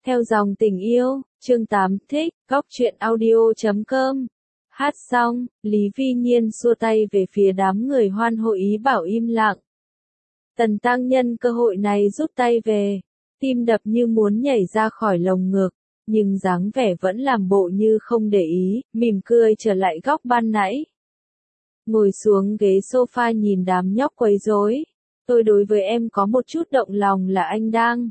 Theo dòng tình yêu, chương 8 thích, góc truyện audio.com. Hát xong, Lý Vi Nhiên xua tay về phía đám người hoan hô ý bảo im lặng. Tần Tăng nhân cơ hội này rút tay về, tim đập như muốn nhảy ra khỏi lồng ngực, nhưng dáng vẻ vẫn làm bộ như không để ý, mỉm cười trở lại góc ban nãy. Ngồi xuống ghế sofa nhìn đám nhóc quấy rối. Tôi đối với em có một chút động lòng là anh đang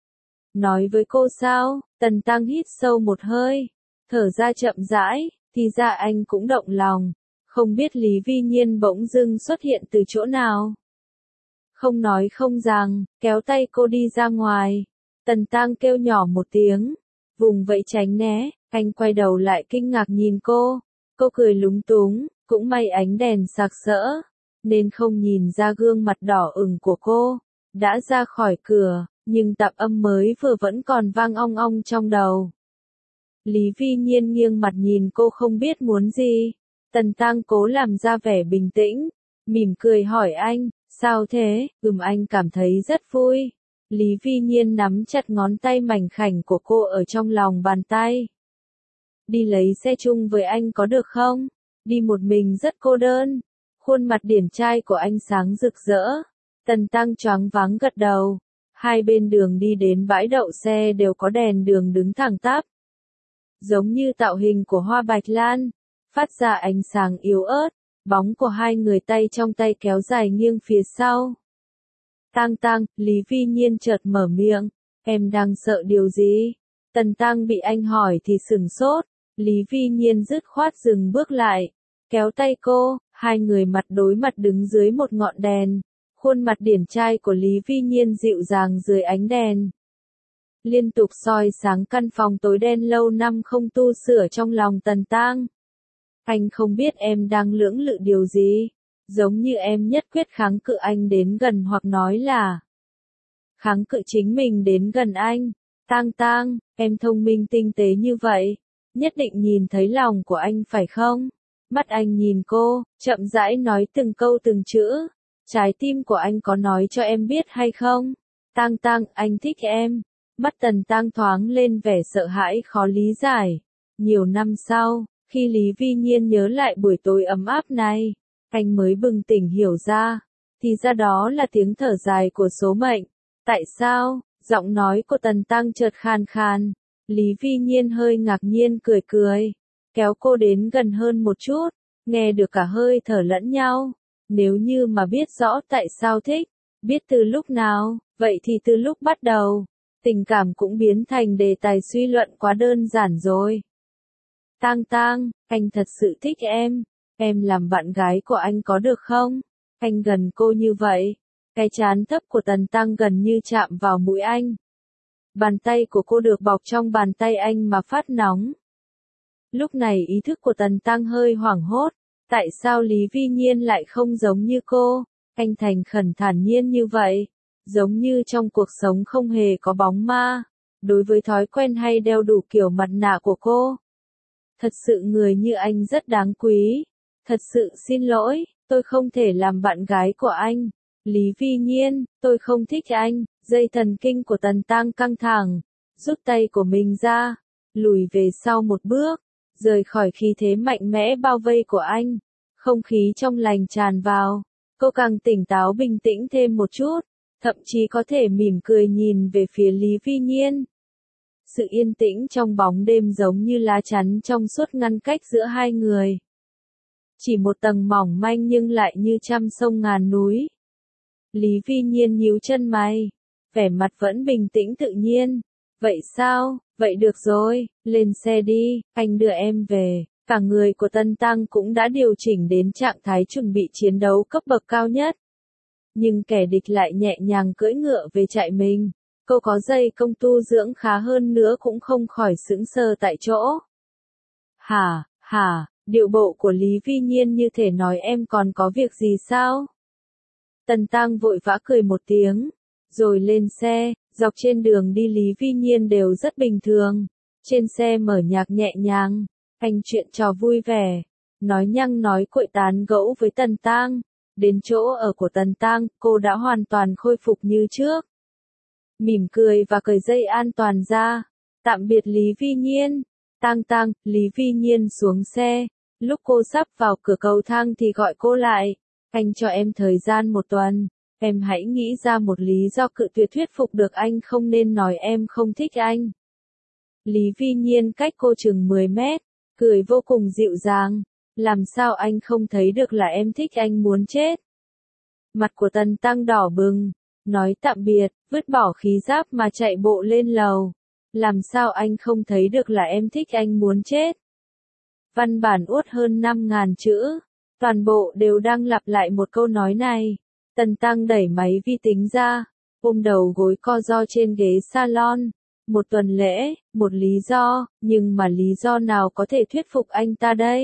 nói với cô sao? Tần Tăng hít sâu một hơi, thở ra chậm rãi, thì ra anh cũng động lòng. Không biết Lý Vi Nhiên bỗng dưng xuất hiện từ chỗ nào. Không nói không rằng, kéo tay cô đi ra ngoài. Tần Tăng kêu nhỏ một tiếng, vùng vẫy tránh né, anh quay đầu lại kinh ngạc nhìn cô. Cô cười lúng túng, cũng may ánh đèn sặc sỡ, nên không nhìn ra gương mặt đỏ ửng của cô. Đã ra khỏi cửa, nhưng tạp âm mới vừa vẫn còn vang ong ong trong đầu. Lý Vi Nhiên nghiêng mặt nhìn cô không biết muốn gì. Tần Tăng cố làm ra vẻ bình tĩnh, mỉm cười hỏi anh, sao thế? Anh cảm thấy rất vui. Lý Vi Nhiên nắm chặt ngón tay mảnh khảnh của cô ở trong lòng bàn tay. Đi lấy xe chung với anh có được không? Đi một mình rất cô đơn. Khuôn mặt điển trai của anh sáng rực rỡ. Tần Tăng choáng váng gật đầu. Hai bên đường đi đến bãi đậu xe đều có đèn đường đứng thẳng tắp. Giống như tạo hình của hoa bạch lan, phát ra ánh sáng yếu ớt, bóng của hai người tay trong tay kéo dài nghiêng phía sau. Tăng, Lý Vi Nhiên chợt mở miệng, em đang sợ điều gì? Tần Tăng bị anh hỏi thì sửng sốt, Lý Vi Nhiên dứt khoát dừng bước lại, kéo tay cô, hai người mặt đối mặt đứng dưới một ngọn đèn. Khuôn mặt điển trai của Lý Vi Nhiên dịu dàng dưới ánh đèn, liên tục soi sáng căn phòng tối đen lâu năm không tu sửa trong lòng Tần Tăng. Anh không biết em đang lưỡng lự điều gì, giống như em nhất quyết kháng cự anh đến gần hoặc nói là kháng cự chính mình đến gần anh. Tăng, em thông minh tinh tế như vậy, nhất định nhìn thấy lòng của anh phải không? Mắt anh nhìn cô, chậm rãi nói từng câu từng chữ. Trái tim của anh có nói cho em biết hay không? Tăng, anh thích em. Mắt Tần Tăng thoáng lên vẻ sợ hãi khó lý giải. Nhiều năm sau, khi Lý Vi Nhiên nhớ lại buổi tối ấm áp này, anh mới bừng tỉnh hiểu ra. Thì ra đó là tiếng thở dài của số mệnh. Tại sao? Giọng nói của Tần Tăng chợt khan khan. Lý Vi Nhiên hơi ngạc nhiên cười, kéo cô đến gần hơn một chút, nghe được cả hơi thở lẫn nhau. Nếu như mà biết rõ tại sao thích, biết từ lúc nào, vậy thì từ lúc bắt đầu, tình cảm cũng biến thành đề tài suy luận quá đơn giản rồi. Tăng, anh thật sự thích em làm bạn gái của anh có được không? Anh gần cô như vậy, cái trán thấp của Tần Tăng gần như chạm vào mũi anh. Bàn tay của cô được bọc trong bàn tay anh mà phát nóng. Lúc này ý thức của Tần Tăng hơi hoảng hốt. Tại sao Lý Vi Nhiên lại không giống như cô? Anh thành khẩn thản nhiên như vậy, giống như trong cuộc sống không hề có bóng ma. Đối với thói quen hay đeo đủ kiểu mặt nạ của cô, thật sự người như anh rất đáng quý. Thật sự xin lỗi, tôi không thể làm bạn gái của anh. Lý Vi Nhiên, tôi không thích anh. Dây thần kinh của Tần Tăng căng thẳng, rút tay của mình ra, lùi về sau một bước, rời khỏi khí thế mạnh mẽ bao vây của anh. Không khí trong lành tràn vào, cô càng tỉnh táo bình tĩnh thêm một chút, thậm chí có thể mỉm cười nhìn về phía Lý Vi Nhiên. Sự yên tĩnh trong bóng đêm giống như lá chắn trong suốt ngăn cách giữa hai người. Chỉ một tầng mỏng manh nhưng lại như trăm sông ngàn núi. Lý Vi Nhiên nhíu chân mày, vẻ mặt vẫn bình tĩnh tự nhiên. Vậy sao? Vậy được rồi, lên xe đi, anh đưa em về. Cả người của Tần Tăng cũng đã điều chỉnh đến trạng thái chuẩn bị chiến đấu cấp bậc cao nhất. Nhưng kẻ địch lại nhẹ nhàng cưỡi ngựa về chạy mình. Cô có dây công tu dưỡng khá hơn nữa cũng không khỏi sững sờ tại chỗ. Hả, điệu bộ của Lý Vi Nhiên như thể nói em còn có việc gì sao? Tần Tăng vội vã cười một tiếng, rồi lên xe. Dọc trên đường đi Lý Vi Nhiên đều rất bình thường. Trên xe mở nhạc nhẹ nhàng, anh chuyện trò vui vẻ, nói nhăng nói cuội tán gẫu với Tần Tăng. Đến chỗ ở của Tần Tăng, cô đã hoàn toàn khôi phục như trước. Mỉm cười và cởi dây an toàn ra, Tạm biệt Lý Vi Nhiên. Tang Tang, Lý Vi Nhiên xuống xe. Lúc cô sắp vào cửa cầu thang thì gọi cô lại. Anh cho em thời gian 1 tuần. Em hãy nghĩ ra một lý do cự tuyệt thuyết phục được anh, không nên nói em không thích anh. Lý Vi Nhiên cách cô chừng 10 mét, cười vô cùng dịu dàng. Làm sao anh không thấy được là em thích anh muốn chết. Mặt của Tần Tăng đỏ bừng, nói tạm biệt, vứt bỏ khí giáp mà chạy bộ lên lầu. Làm sao anh không thấy được là em thích anh muốn chết. Văn bản uất hơn 5.000 chữ, toàn bộ đều đang lặp lại một câu nói này. Tần Tăng đẩy máy vi tính ra, ôm đầu gối co ro trên ghế salon. 1 tuần lễ, một lý do, nhưng mà lý do nào có thể thuyết phục anh ta đây?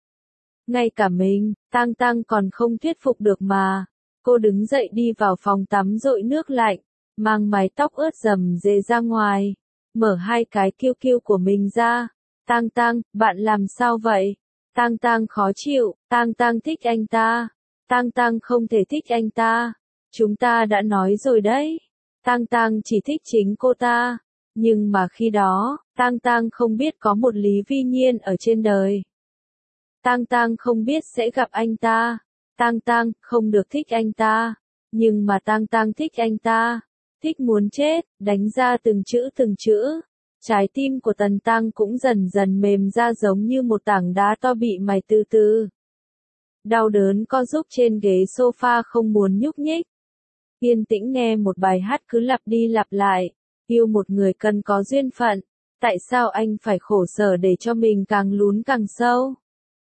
Ngay cả mình, Tang Tang còn không thuyết phục được mà. Cô đứng dậy đi vào phòng tắm dội nước lạnh, mang mái tóc ướt rầm rề ra ngoài, mở 2 cái kiêu kiêu của mình ra. Tang Tang, bạn làm sao vậy? Tang Tang khó chịu, Tang Tang thích anh ta. Tang Tang không thể thích anh ta. Chúng ta đã nói rồi đấy. Tang Tang chỉ thích chính cô ta. Nhưng mà khi đó, Tang Tang không biết có một Lý Vi Nhiên ở trên đời. Tang Tang không biết sẽ gặp anh ta. Tang Tang không được thích anh ta. Nhưng mà Tang Tang thích anh ta. Thích muốn chết, đánh ra từng chữ từng chữ. Trái tim của Tần Tăng cũng dần dần mềm ra giống như một tảng đá to bị mài từ từ. Đau đớn co rúm trên ghế sofa không muốn nhúc nhích. Yên tĩnh nghe một bài hát cứ lặp đi lặp lại. Yêu một người cần có duyên phận. Tại sao anh phải khổ sở để cho mình càng lún càng sâu?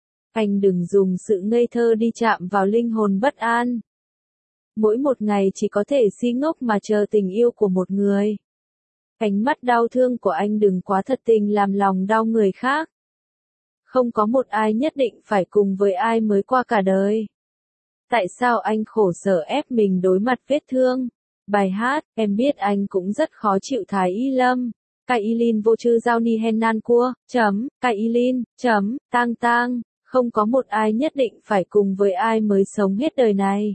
Anh đừng dùng sự ngây thơ đi chạm vào linh hồn bất an. Mỗi một ngày chỉ có thể si ngốc mà chờ tình yêu của một người. Ánh mắt đau thương của anh đừng quá thật tình làm lòng đau người khác. Không có một ai nhất định phải cùng với ai mới qua cả đời. Tại sao anh khổ sở ép mình đối mặt vết thương? Bài hát, em biết anh cũng rất khó chịu Thái Y Lâm. Cái Ilin vô chư giao ni hen nan cua, cái Ilin, Tang Tang. Không có một ai nhất định phải cùng với ai mới sống hết đời này.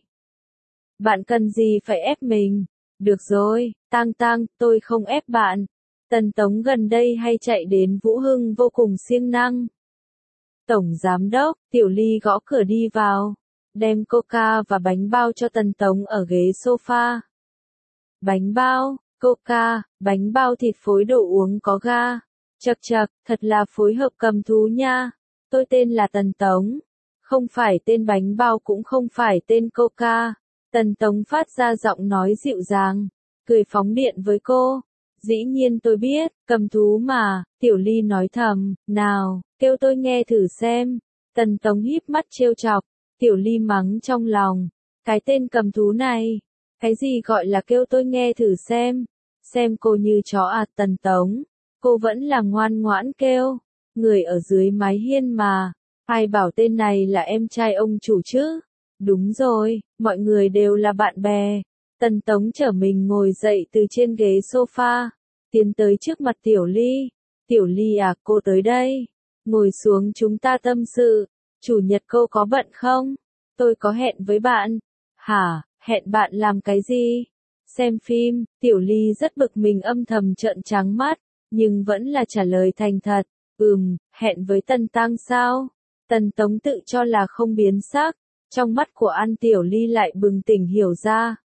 Bạn cần gì phải ép mình? Được rồi, Tang Tang, tôi không ép bạn. Tần Tống gần đây hay chạy đến Vũ Hưng vô cùng siêng năng. Tổng giám đốc, Tiểu Ly gõ cửa đi vào, đem coca và bánh bao cho Tần Tống ở ghế sofa. Bánh bao, coca, bánh bao thịt phối đồ uống có ga. Chậc chậc, thật là phối hợp cầm thú nha. Tôi tên là Tần Tống. Không phải tên bánh bao cũng không phải tên coca. Tần Tống phát ra giọng nói dịu dàng, cười phóng điện với cô. Dĩ nhiên tôi biết, cầm thú mà, Tiểu Ly nói thầm, nào, kêu tôi nghe thử xem. Tần Tống híp mắt trêu chọc, Tiểu Ly mắng trong lòng, cái tên cầm thú này, cái gì gọi là kêu tôi nghe thử xem cô như chó à. Tần Tống, cô vẫn là ngoan ngoãn kêu, người ở dưới mái hiên mà, ai bảo tên này là em trai ông chủ chứ? Đúng rồi, mọi người đều là bạn bè. Tần Tống trở mình ngồi dậy từ trên ghế sofa, tiến tới trước mặt Tiểu Ly. Tiểu Ly à, cô tới đây. Ngồi xuống chúng ta tâm sự. Chủ nhật cô có bận không? Tôi có hẹn với bạn. Hả, hẹn bạn làm cái gì? Xem phim. Tiểu Ly rất bực mình âm thầm trợn trắng mắt, nhưng vẫn là trả lời thành thật. Hẹn với Tần Tăng sao? Tần Tống tự cho là không biến sắc. Trong mắt của An Tiểu Ly lại bừng tỉnh hiểu ra.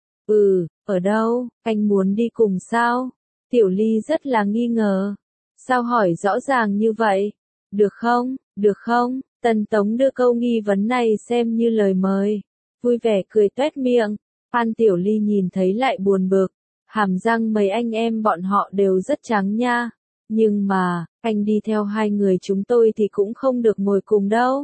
Ở đâu, anh muốn đi cùng sao? Tiểu Ly rất là nghi ngờ. Sao hỏi rõ ràng như vậy? Được không? Tần Tống đưa câu nghi vấn này xem như lời mời. Vui vẻ cười toét miệng. An Tiểu Ly nhìn thấy lại buồn bực. Hàm răng mấy anh em bọn họ đều rất trắng nha. Nhưng mà, anh đi theo 2 người chúng tôi thì cũng không được ngồi cùng đâu.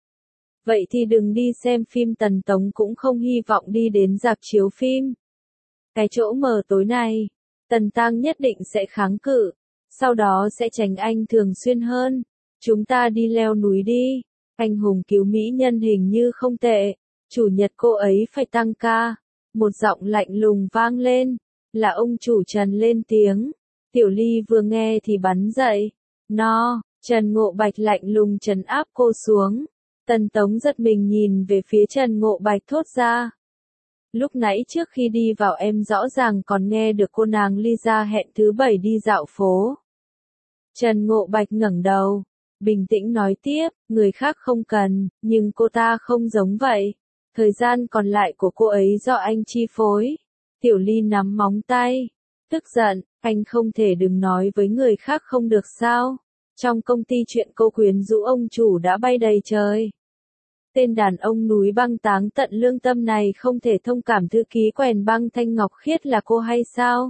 Vậy thì đừng đi xem phim. Tần Tống cũng không hy vọng đi đến rạp chiếu phim. Cái chỗ mờ tối này, Tần Tăng nhất định sẽ kháng cự, sau đó sẽ tránh anh thường xuyên hơn. Chúng ta đi leo núi đi, anh hùng cứu mỹ nhân hình như không tệ, chủ nhật cô ấy phải tăng ca. Một giọng lạnh lùng vang lên, là ông chủ Trần lên tiếng. Tiểu Ly vừa nghe thì bắn dậy. Trần Ngộ Bạch lạnh lùng trấn áp cô xuống. Tần Tống giật mình nhìn về phía Trần Ngộ Bạch thốt ra. Lúc nãy trước khi đi vào em rõ ràng còn nghe được cô nàng Lisa hẹn thứ 7 đi dạo phố. Trần Ngộ Bạch ngẩng đầu, bình tĩnh nói tiếp, người khác không cần, nhưng cô ta không giống vậy. Thời gian còn lại của cô ấy do anh chi phối. Tiểu Ly nắm móng tay, tức giận, anh không thể đừng nói với người khác không được sao. Trong công ty chuyện cô quyến rũ ông chủ đã bay đầy trời. Tên đàn ông núi băng táng tận lương tâm này không thể thông cảm thư ký quèn băng Thanh Ngọc Khiết là cô hay sao?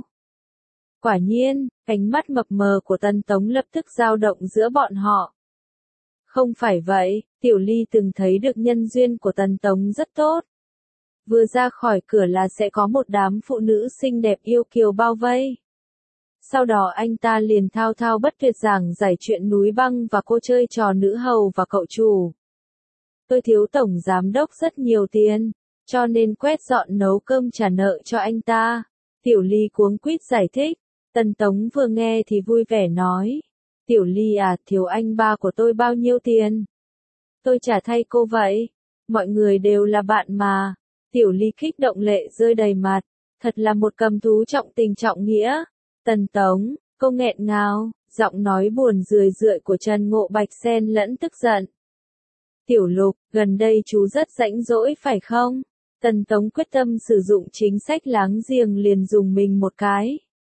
Quả nhiên, ánh mắt mập mờ của Tần Tống lập tức dao động giữa bọn họ. Không phải vậy, Tiểu Ly từng thấy được nhân duyên của Tần Tống rất tốt. Vừa ra khỏi cửa là sẽ có một đám phụ nữ xinh đẹp yêu kiều bao vây. Sau đó anh ta liền thao thao bất tuyệt giảng giải chuyện núi băng và cô chơi trò nữ hầu và cậu chủ. Tôi thiếu tổng giám đốc rất nhiều tiền, cho nên quét dọn nấu cơm trả nợ cho anh ta. Tiểu Ly cuống quýt giải thích. Tần Tống vừa nghe thì vui vẻ nói. Tiểu Ly à, thiếu anh ba của tôi bao nhiêu tiền? Tôi trả thay cô vậy. Mọi người đều là bạn mà. Tiểu Ly kích động lệ rơi đầy mặt. Thật là một cầm thú trọng tình trọng nghĩa. Tần Tống, cô nghẹn ngào, giọng nói buồn rười rượi của Trần Ngộ Bạch xen lẫn tức giận. Tiểu Lục, gần đây chú rất rãnh rỗi phải không? Tần Tống quyết tâm sử dụng chính sách láng giềng liền dùng mình một cái.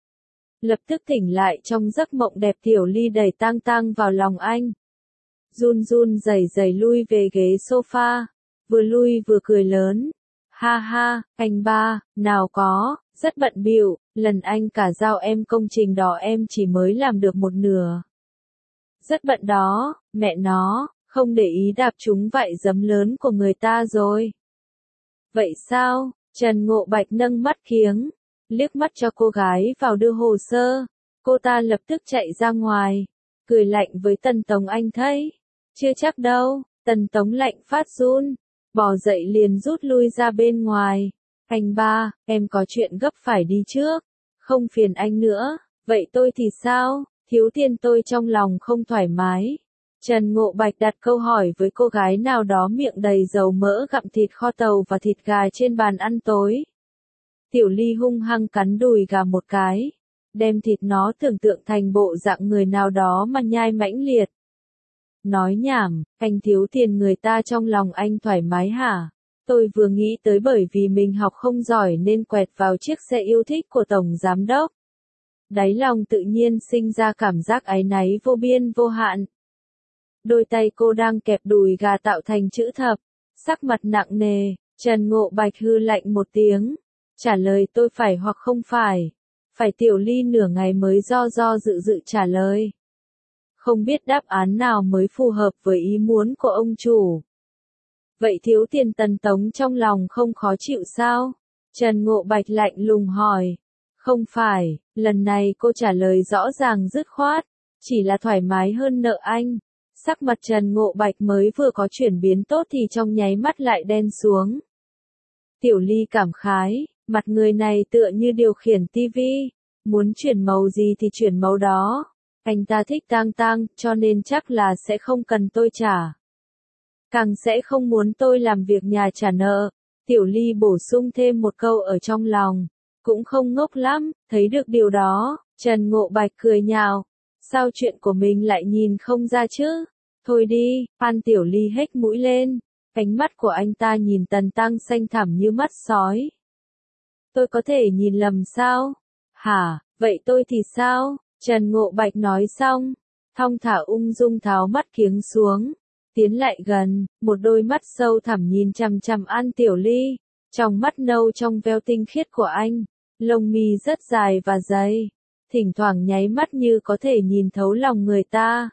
Lập tức tỉnh lại trong giấc mộng đẹp. Tiểu Ly đẩy tang tang vào lòng anh. Run run rẩy rẩy lui về ghế sofa, vừa lui vừa cười lớn. Ha ha, anh ba, nào có, rất bận bịu, lần anh cả giao em công trình đó em chỉ mới làm được một nửa. Rất bận đó, mẹ nó, không để ý đạp trúng vảy giấm lớn của người ta rồi. Vậy sao? Trần Ngộ Bạch nâng mắt kiếng, liếc mắt cho cô gái vào đưa hồ sơ. Cô ta lập tức chạy ra ngoài, cười lạnh với Tần Tống anh thấy. Chưa chắc đâu, Tần Tống lạnh phát run, bò dậy liền rút lui ra bên ngoài. Anh ba, em có chuyện gấp phải đi trước, không phiền anh nữa. Vậy tôi thì sao? Thiếu tiền tôi trong lòng không thoải mái. Trần Ngộ Bạch đặt câu hỏi với cô gái nào đó miệng đầy dầu mỡ gặm thịt kho tàu và thịt gà trên bàn ăn tối. Tiểu Ly hung hăng cắn đùi gà một cái, đem thịt nó tưởng tượng thành bộ dạng người nào đó mà nhai mãnh liệt. Nói nhảm, anh thiếu tiền người ta trong lòng anh thoải mái hả? Tôi vừa nghĩ tới bởi vì mình học không giỏi nên quẹt vào chiếc xe yêu thích của tổng giám đốc. Đáy lòng tự nhiên sinh ra cảm giác áy náy vô biên vô hạn. Đôi tay cô đang kẹp đùi gà tạo thành chữ thập, sắc mặt nặng nề. Trần Ngộ Bạch hư lạnh một tiếng, trả lời tôi phải hoặc không phải. Phải. Tiểu Ly nửa ngày mới do dự dự trả lời. Không biết đáp án nào mới phù hợp với ý muốn của ông chủ. Vậy thiếu tiền Tần Tống trong lòng không khó chịu sao? Trần Ngộ Bạch lạnh lùng hỏi. Không phải, lần này cô trả lời rõ ràng dứt khoát, chỉ là thoải mái hơn nợ anh. Sắc mặt Trần Ngộ Bạch mới vừa có chuyển biến tốt thì trong nháy mắt lại đen xuống. Tiểu Ly cảm khái, mặt người này tựa như điều khiển tivi, muốn chuyển màu gì thì chuyển màu đó. Anh ta thích tang tang, cho nên chắc là sẽ không cần tôi trả. Càng sẽ không muốn tôi làm việc nhà trả nợ. Tiểu Ly bổ sung thêm một câu ở trong lòng. Cũng không ngốc lắm, thấy được điều đó. Trần Ngộ Bạch cười nhạo. Sao chuyện của mình lại nhìn không ra chứ? Thôi đi, Phan Tiểu Ly hếch mũi lên. Ánh mắt của anh ta nhìn Tần Tăng xanh thẳm như mắt sói. Tôi có thể nhìn lầm sao? Hả, vậy tôi thì sao? Trần Ngộ Bạch nói xong, thong thả ung dung tháo mắt kiếng xuống, tiến lại gần, một đôi mắt sâu thẳm nhìn chằm chằm An Tiểu Ly, trong mắt nâu trong veo tinh khiết của anh, lông mi rất dài và dày, thỉnh thoảng nháy mắt như có thể nhìn thấu lòng người ta.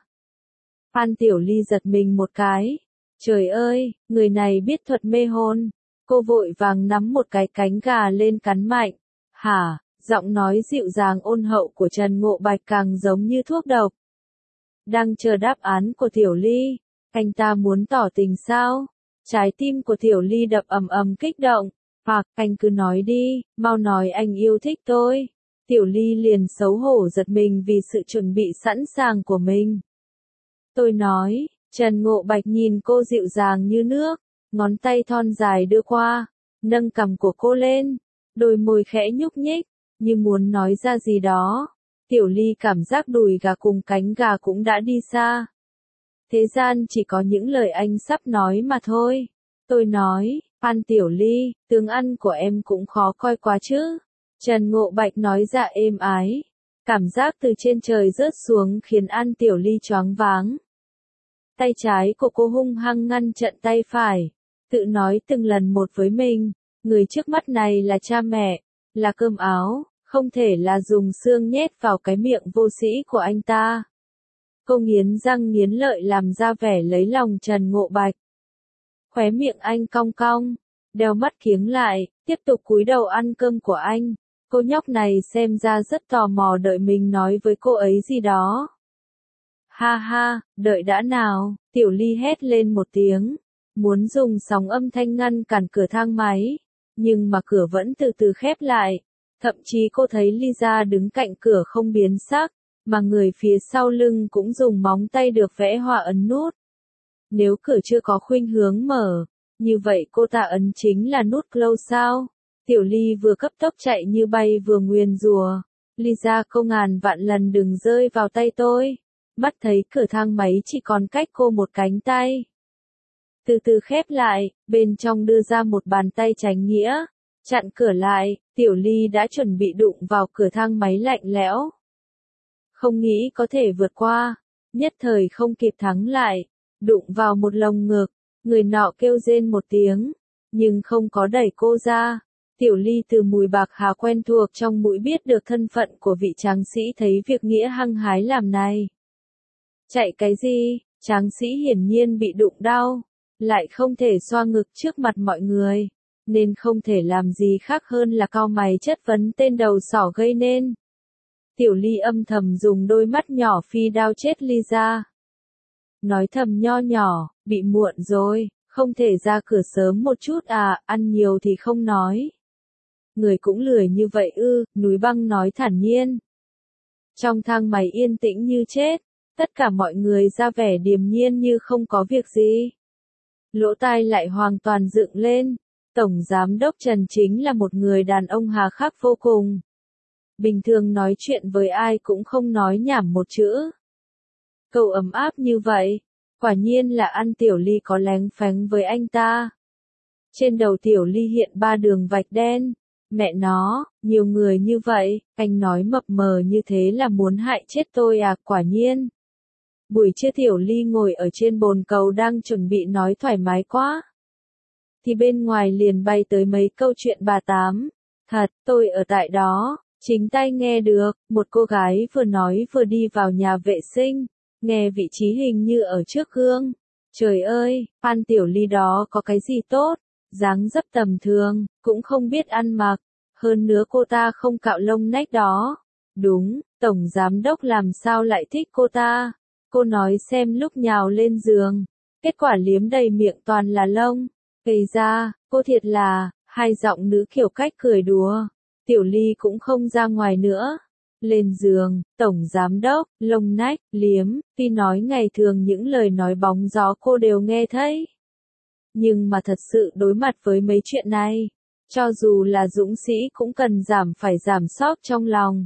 An Tiểu Ly giật mình một cái, trời ơi, người này biết thuật mê hồn, cô vội vàng nắm một cái cánh gà lên cắn mạnh, hả? Giọng nói dịu dàng ôn hậu của Trần Ngộ Bạch càng giống như thuốc độc. Đang chờ đáp án của Tiểu Ly, anh ta muốn tỏ tình sao? Trái tim của Tiểu Ly đập ầm ầm kích động. Hoặc, anh cứ nói đi, mau nói anh yêu thích tôi. Tiểu Ly liền xấu hổ giật mình vì sự chuẩn bị sẵn sàng của mình. Tôi nói, Trần Ngộ Bạch nhìn cô dịu dàng như nước, ngón tay thon dài đưa qua, nâng cằm của cô lên, đôi môi khẽ nhúc nhích, như muốn nói ra gì đó. Tiểu Ly cảm giác đùi gà cùng cánh gà cũng đã đi xa. Thế gian chỉ có những lời anh sắp nói mà thôi. Tôi nói, An Tiểu Ly, tướng ăn của em cũng khó coi quá chứ. Trần Ngộ Bạch nói dạ êm ái. Cảm giác từ trên trời rớt xuống khiến An Tiểu Ly choáng váng. Tay trái của cô hung hăng ngăn chặn tay phải. Tự nói từng lần một với mình. Người trước mắt này là cha mẹ, là cơm áo, không thể là dùng xương nhét vào cái miệng vô sĩ của anh ta. Cô nghiến răng nghiến lợi làm ra vẻ lấy lòng Trần Ngộ Bạch. Khóe miệng anh cong cong, đeo mắt kiếng lại, tiếp tục cúi đầu ăn cơm của anh. Cô nhóc này xem ra rất tò mò đợi mình nói với cô ấy gì đó. Ha ha, đợi đã nào, Tiểu Ly hét lên một tiếng, muốn dùng sóng âm thanh ngăn cản cửa thang máy, nhưng mà cửa vẫn từ từ khép lại. Thậm chí cô thấy Lisa đứng cạnh cửa không biến sắc, mà người phía sau lưng cũng dùng móng tay được vẽ họa ấn nút. Nếu cửa chưa có khuynh hướng mở, như vậy cô ta ấn chính là nút close sao? Tiểu Ly vừa cấp tốc chạy như bay vừa nguyền rủa. Lisa cô ngàn vạn lần đừng rơi vào tay tôi. Mắt thấy cửa thang máy chỉ còn cách cô một cánh tay. Từ từ khép lại, bên trong đưa ra một bàn tay tránh nghĩa. Chặn cửa lại, Tiểu Ly đã chuẩn bị đụng vào cửa thang máy lạnh lẽo. Không nghĩ có thể vượt qua, nhất thời không kịp thắng lại, đụng vào một lồng ngực, người nọ kêu rên một tiếng, nhưng không có đẩy cô ra. Tiểu Ly từ mùi bạc hà quen thuộc trong mũi biết được thân phận của vị tráng sĩ thấy việc nghĩa hăng hái làm này. Chạy cái gì, tráng sĩ hiển nhiên bị đụng đau, lại không thể xoa ngực trước mặt mọi người, nên không thể làm gì khác hơn là cau mày chất vấn tên đầu sỏ gây nên. Tiểu Ly âm thầm dùng đôi mắt nhỏ phi đao chết Lisa. Nói thầm nho nhỏ, bị muộn rồi, không thể ra cửa sớm một chút à, ăn nhiều thì không nói. Người cũng lười như vậy ư, núi băng nói thản nhiên. Trong thang máy yên tĩnh như chết, tất cả mọi người ra vẻ điềm nhiên như không có việc gì. Lỗ tai lại hoàn toàn dựng lên, Tổng Giám đốc Trần chính là một người đàn ông hà khắc vô cùng. Bình thường nói chuyện với ai cũng không nói nhảm một chữ. Câu ấm áp như vậy, quả nhiên là An Tiểu Ly có lén phén với anh ta. Trên đầu Tiểu Ly hiện 3 đường vạch đen. Mẹ nó, nhiều người như vậy, anh nói mập mờ như thế là muốn hại chết tôi à, quả nhiên. Buổi trưa Tiểu Ly ngồi ở trên bồn cầu đang chuẩn bị nói thoải mái quá. Thì bên ngoài liền bay tới mấy câu chuyện bà Tám. Thật, tôi ở tại đó, chính tai nghe được, một cô gái vừa nói vừa đi vào nhà vệ sinh, nghe vị trí hình như ở trước gương. Trời ơi, An Tiểu Ly đó có cái gì tốt, dáng dấp tầm thường, cũng không biết ăn mặc, hơn nữa cô ta không cạo lông nách đó. Đúng, Tổng Giám đốc làm sao lại thích cô ta? Cô nói xem lúc nhào lên giường, kết quả liếm đầy miệng toàn là lông. Gây ra, cô thiệt là, hai giọng nữ kiểu cách cười đùa. Tiểu Ly cũng không ra ngoài nữa. Lên giường, Tổng Giám đốc, lông nách, liếm, tuy nói ngày thường những lời nói bóng gió cô đều nghe thấy. Nhưng mà thật sự đối mặt với mấy chuyện này, cho dù là dũng sĩ cũng cần phải giảm sóc trong lòng.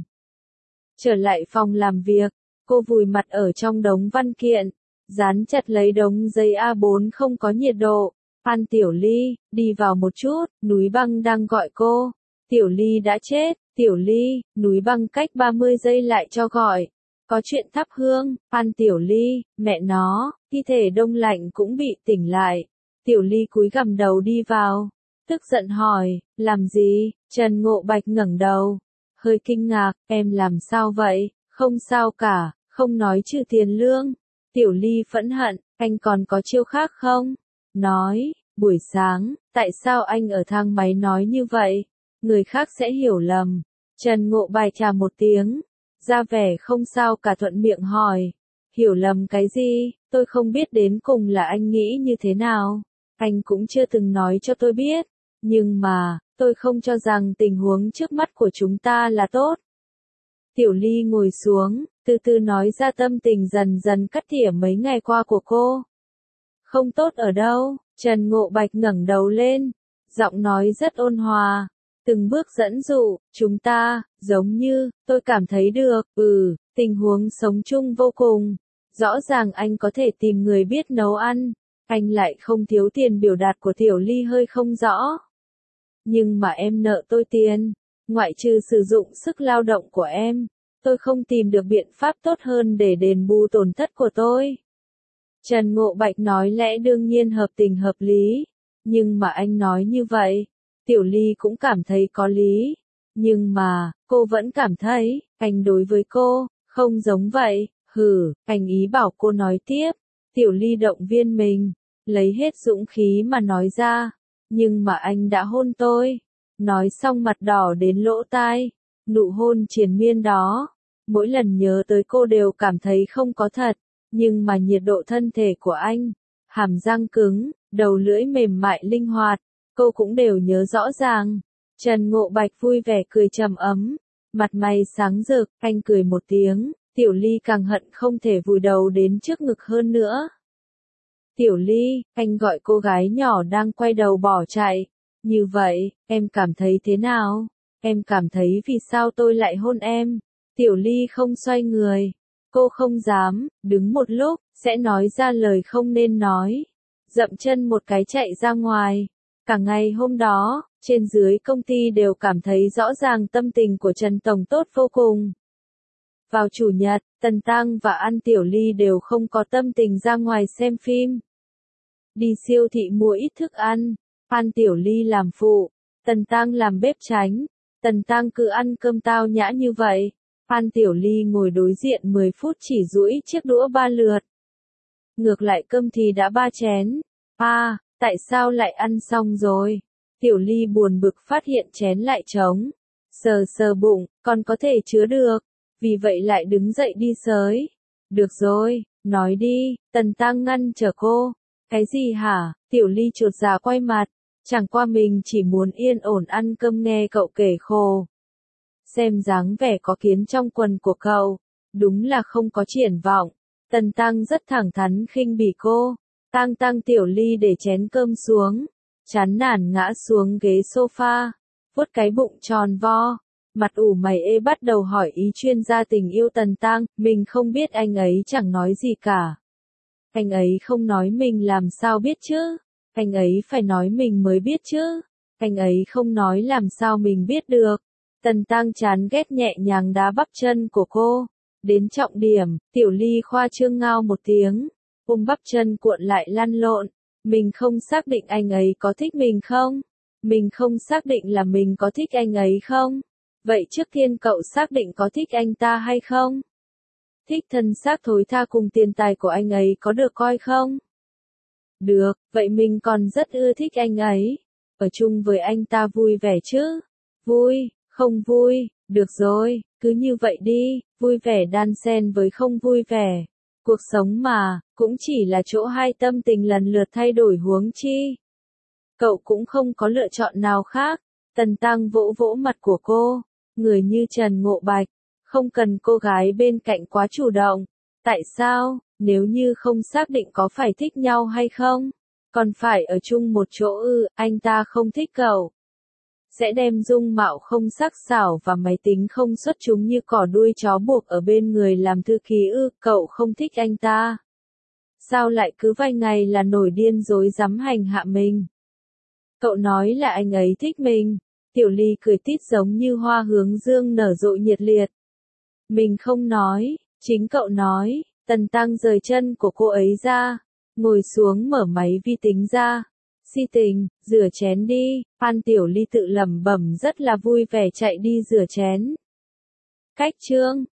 Trở lại phòng làm việc, cô vùi mặt ở trong đống văn kiện, dán chặt lấy đống giấy A4 không có nhiệt độ. An Tiểu Ly, đi vào một chút, núi băng đang gọi cô. Tiểu Ly đã chết, Tiểu Ly, núi băng cách 30 giây lại cho gọi. Có chuyện thắp hương, An Tiểu Ly, mẹ nó, thi thể đông lạnh cũng bị tỉnh lại. Tiểu Ly cúi gằm đầu đi vào, tức giận hỏi, làm gì? Trần Ngộ Bạch ngẩng đầu, hơi kinh ngạc, em làm sao vậy? Không sao cả, không nói trừ tiền lương. Tiểu Ly phẫn hận, anh còn có chiêu khác không? Nói, buổi sáng, tại sao anh ở thang máy nói như vậy? Người khác sẽ hiểu lầm. Trần Ngộ Bạch chà một tiếng, ra vẻ không sao cả thuận miệng hỏi, hiểu lầm cái gì? Tôi không biết đến cùng là anh nghĩ như thế nào. Anh cũng chưa từng nói cho tôi biết. Nhưng mà, tôi không cho rằng tình huống trước mắt của chúng ta là tốt. Tiểu Ly ngồi xuống, từ từ nói ra tâm tình dần dần cắt tỉa mấy ngày qua của cô. Không tốt ở đâu? Trần Ngộ Bạch ngẩng đầu lên, giọng nói rất ôn hòa. từng bước dẫn dụ, chúng ta, giống như, tôi cảm thấy được, tình huống sống chung vô cùng. Rõ ràng anh có thể tìm người biết nấu ăn, anh lại không thiếu tiền biểu đạt của Tiểu Ly hơi không rõ. Nhưng mà em nợ tôi tiền, ngoại trừ sử dụng sức lao động của em, tôi không tìm được biện pháp tốt hơn để đền bù tổn thất của tôi. Trần Ngộ Bạch nói lẽ đương nhiên hợp tình hợp lý, nhưng mà anh nói như vậy, Tiểu Ly cũng cảm thấy có lý, nhưng mà, cô vẫn cảm thấy, anh đối với cô, không giống vậy, anh ý bảo cô nói tiếp, Tiểu Ly động viên mình, lấy hết dũng khí mà nói ra, nhưng mà anh đã hôn tôi, nói xong mặt đỏ đến lỗ tai, nụ hôn triền miên đó, mỗi lần nhớ tới cô đều cảm thấy không có thật, nhưng mà nhiệt độ thân thể của anh, hàm răng cứng, đầu lưỡi mềm mại linh hoạt, cô cũng đều nhớ rõ ràng. Trần Ngộ Bạch vui vẻ cười trầm ấm, mặt mày sáng rực, anh cười một tiếng, Tiểu Ly càng hận không thể vùi đầu đến trước ngực hơn nữa. Tiểu Ly, anh gọi cô gái nhỏ đang quay đầu bỏ chạy, như vậy, em cảm thấy thế nào? Em cảm thấy vì sao tôi lại hôn em? Tiểu Ly không xoay người, cô không dám, đứng một lúc, sẽ nói ra lời không nên nói. Dậm chân một cái chạy ra ngoài. Cả ngày hôm đó, trên dưới công ty đều cảm thấy rõ ràng tâm tình của Trần Tổng tốt vô cùng. Vào chủ nhật, Tần Tăng và An Tiểu Ly đều không có tâm tình ra ngoài xem phim. Đi siêu thị mua ít thức ăn, An Tiểu Ly làm phụ, Tần Tăng làm bếp tránh. Tần Tăng cứ ăn cơm tao nhã như vậy. An Tiểu Ly ngồi đối diện 10 phút chỉ duỗi chiếc đũa 3 lượt. Ngược lại cơm thì đã 3 chén. Tại sao lại ăn xong rồi? Tiểu Ly buồn bực phát hiện chén lại trống. Sờ sờ bụng, còn có thể chứa được. Vì vậy lại đứng dậy đi xới. Được rồi, nói đi, Tần Tăng ngăn trở cô. Cái gì hả? Tiểu Ly chột dạ quay mặt. Chẳng qua mình chỉ muốn yên ổn ăn cơm nghe cậu kể khổ. Xem dáng vẻ có kiến trong quần của cậu, đúng là không có triển vọng. Tần Tăng rất thẳng thắn khinh bỉ cô. Tăng Tiểu Ly để chén cơm xuống, chán nản ngã xuống ghế sofa, vuốt cái bụng tròn vo, mặt ủ mày ê bắt đầu hỏi ý chuyên gia tình yêu Tần Tăng, mình không biết anh ấy chẳng nói gì cả. Anh ấy không nói mình làm sao biết chứ, anh ấy phải nói mình mới biết chứ, anh ấy không nói làm sao mình biết được. Tần Tăng chán ghét nhẹ nhàng đá bắp chân của cô, đến trọng điểm, Tiểu Ly khoa trương ngao một tiếng. Ôm bắp chân cuộn lại lăn lộn, mình không xác định anh ấy có thích mình không? Mình không xác định là mình có thích anh ấy không? Vậy trước tiên cậu xác định có thích anh ta hay không? Thích thân xác thối tha cùng tiền tài của anh ấy có được coi không? Được, vậy mình còn rất ưa thích anh ấy. Ở chung với anh ta vui vẻ chứ? Vui, không vui, được rồi, cứ như vậy đi, vui vẻ đan xen với không vui vẻ. Cuộc sống mà, cũng chỉ là chỗ hai tâm tình lần lượt thay đổi huống chi. Cậu cũng không có lựa chọn nào khác. Tần Tăng vỗ vỗ mặt của cô, người như Trần Ngộ Bạch, không cần cô gái bên cạnh quá chủ động. Tại sao, nếu như không xác định có phải thích nhau hay không, còn phải ở chung một chỗ anh ta không thích cậu. Sẽ đem dung mạo không sắc sảo và máy tính không xuất chúng như cỏ đuôi chó buộc ở bên người làm thư ký cậu không thích anh ta. Sao lại cứ vài ngày là nổi điên dối dám hành hạ mình? Cậu nói là anh ấy thích mình. Tiểu Ly cười tít giống như hoa hướng dương nở rộ nhiệt liệt. Mình không nói, chính cậu nói. Tần Tăng rời chân của cô ấy ra, ngồi xuống mở máy vi tính ra. Si tình, rửa chén đi. An Tiểu Ly tự lẩm bẩm rất là vui vẻ chạy đi rửa chén. Cách chương